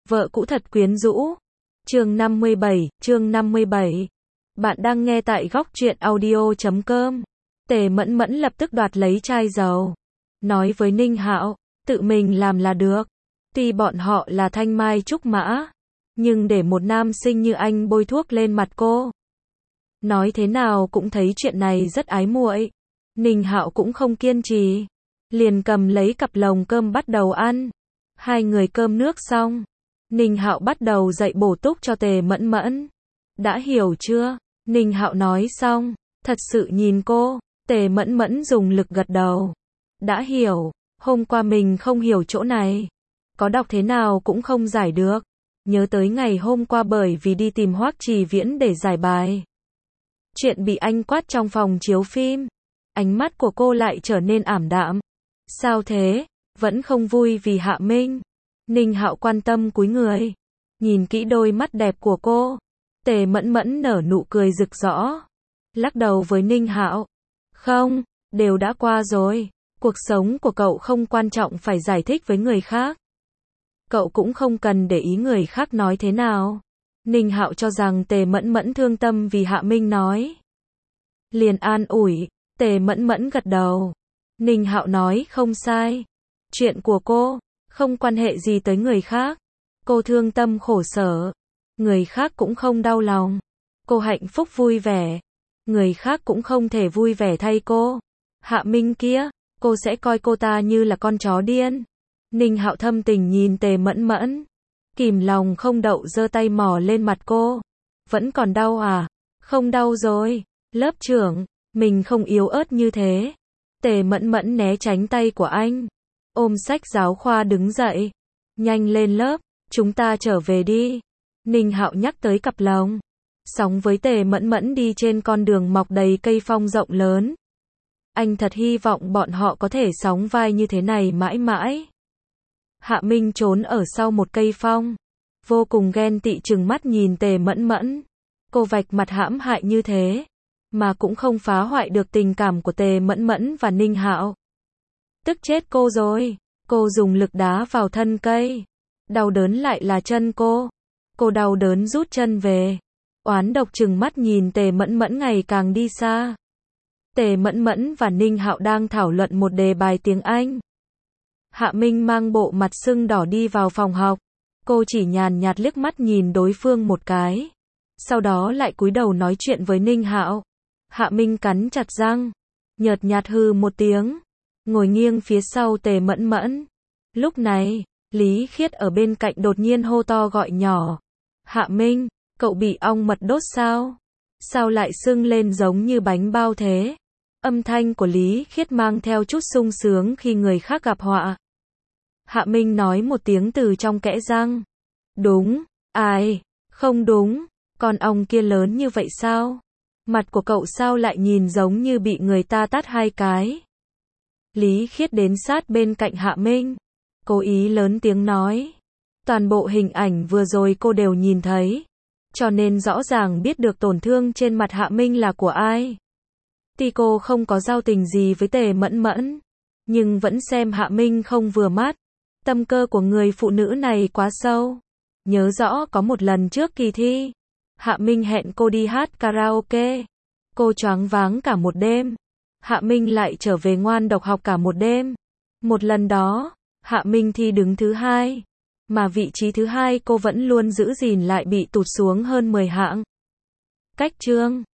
Vợ cũ thật quyến rũ. Chương 57. Bạn đang nghe tại góc truyện audio.com. Tề Mẫn Mẫn lập tức đoạt lấy chai dầu. Nói với Ninh Hạo, tự mình làm là được. Tuy bọn họ là thanh mai trúc mã, nhưng để một nam sinh như anh bôi thuốc lên mặt cô, nói thế nào cũng thấy chuyện này rất ái muội. Ninh Hạo cũng không kiên trì, liền cầm lấy cặp lồng cơm bắt đầu ăn. Hai người cơm nước xong, Ninh Hạo bắt đầu dạy bổ túc cho Tề Mẫn Mẫn. Đã hiểu chưa? Ninh Hạo nói xong, thật sự nhìn cô. Tề Mẫn Mẫn dùng lực gật đầu. Đã hiểu, hôm qua mình không hiểu chỗ này, có đọc thế nào cũng không giải được. Nhớ tới ngày hôm qua bởi vì đi tìm Hoắc Trì Viễn để giải bài, chuyện bị anh quát trong phòng chiếu phim, ánh mắt của cô lại trở nên ảm đạm. Sao thế? Vẫn không vui vì Hạ Minh? Ninh Hạo quan tâm cúi người, nhìn kỹ đôi mắt đẹp của cô. Tề Mẫn Mẫn nở nụ cười rực rỡ, lắc đầu với Ninh Hạo. Không, đều đã qua rồi. Cuộc sống của cậu không quan trọng phải giải thích với người khác. Cậu cũng không cần để ý người khác nói thế nào. Ninh Hạo cho rằng Tề Mẫn Mẫn thương tâm vì Hạ Minh nói, liền an ủi. Tề Mẫn Mẫn gật đầu. Ninh Hạo nói không sai. Chuyện của cô không quan hệ gì tới người khác. Cô thương tâm khổ sở, người khác cũng không đau lòng. Cô hạnh phúc vui vẻ, người khác cũng không thể vui vẻ thay cô. Hạ Minh kia, cô sẽ coi cô ta như là con chó điên. Ninh Hạo thâm tình nhìn Tề Mẫn Mẫn, kìm lòng không đậu giơ tay mò lên mặt cô. Vẫn còn đau à? Không đau rồi. Lớp trưởng, mình không yếu ớt như thế. Tề Mẫn Mẫn né tránh tay của anh, ôm sách giáo khoa đứng dậy. Nhanh lên lớp, chúng ta trở về đi. Ninh Hạo nhắc tới cặp lồng. Sóng với Tề Mẫn Mẫn đi trên con đường mọc đầy cây phong rộng lớn. Anh thật hy vọng bọn họ có thể sóng vai như thế này mãi mãi. Hạ Minh trốn ở sau một cây phong, vô cùng ghen tị trừng mắt nhìn Tề Mẫn Mẫn. Cô vạch mặt hãm hại như thế, mà cũng không phá hoại được tình cảm của Tề Mẫn Mẫn và Ninh Hạo. Tức chết cô rồi. Cô dùng lực đá vào thân cây. Đau đớn lại là chân cô. Cô đau đớn rút chân về. Oán độc trừng mắt nhìn Tề Mẫn Mẫn ngày càng đi xa. Tề Mẫn Mẫn và Ninh Hạo đang thảo luận một đề bài tiếng Anh. Hạ Minh mang bộ mặt sưng đỏ đi vào phòng học. Cô chỉ nhàn nhạt liếc mắt nhìn đối phương một cái, sau đó lại cúi đầu nói chuyện với Ninh Hạo. Hạ Minh cắn chặt răng, nhợt nhạt hừ một tiếng, ngồi nghiêng phía sau Tề Mẫn Mẫn. Lúc này, Lý Khiết ở bên cạnh đột nhiên hô to gọi nhỏ. Hạ Minh, cậu bị ong mật đốt sao? Sao lại sưng lên giống như bánh bao thế? Âm thanh của Lý Khiết mang theo chút sung sướng khi người khác gặp họa. Hạ Minh nói một tiếng từ trong kẽ răng. Đúng, ai? Không đúng, con ong kia lớn như vậy sao? Mặt của cậu sao lại nhìn giống như bị người ta tát hai cái? Lý Khiết đến sát bên cạnh Hạ Minh, cố ý lớn tiếng nói. Toàn bộ hình ảnh vừa rồi cô đều nhìn thấy, cho nên rõ ràng biết được tổn thương trên mặt Hạ Minh là của ai. Tuy cô không có giao tình gì với Tề Mẫn Mẫn, nhưng vẫn xem Hạ Minh không vừa mắt. Tâm cơ của người phụ nữ này quá sâu. Nhớ rõ có một lần trước kỳ thi, Hạ Minh hẹn cô đi hát karaoke. Cô choáng váng cả một đêm. Hạ Minh lại trở về ngoan độc học cả một đêm. Một lần đó, Hạ Minh thi đứng thứ 2, mà vị trí thứ 2 cô vẫn luôn giữ gìn lại bị tụt xuống hơn 10 hạng. Cách chương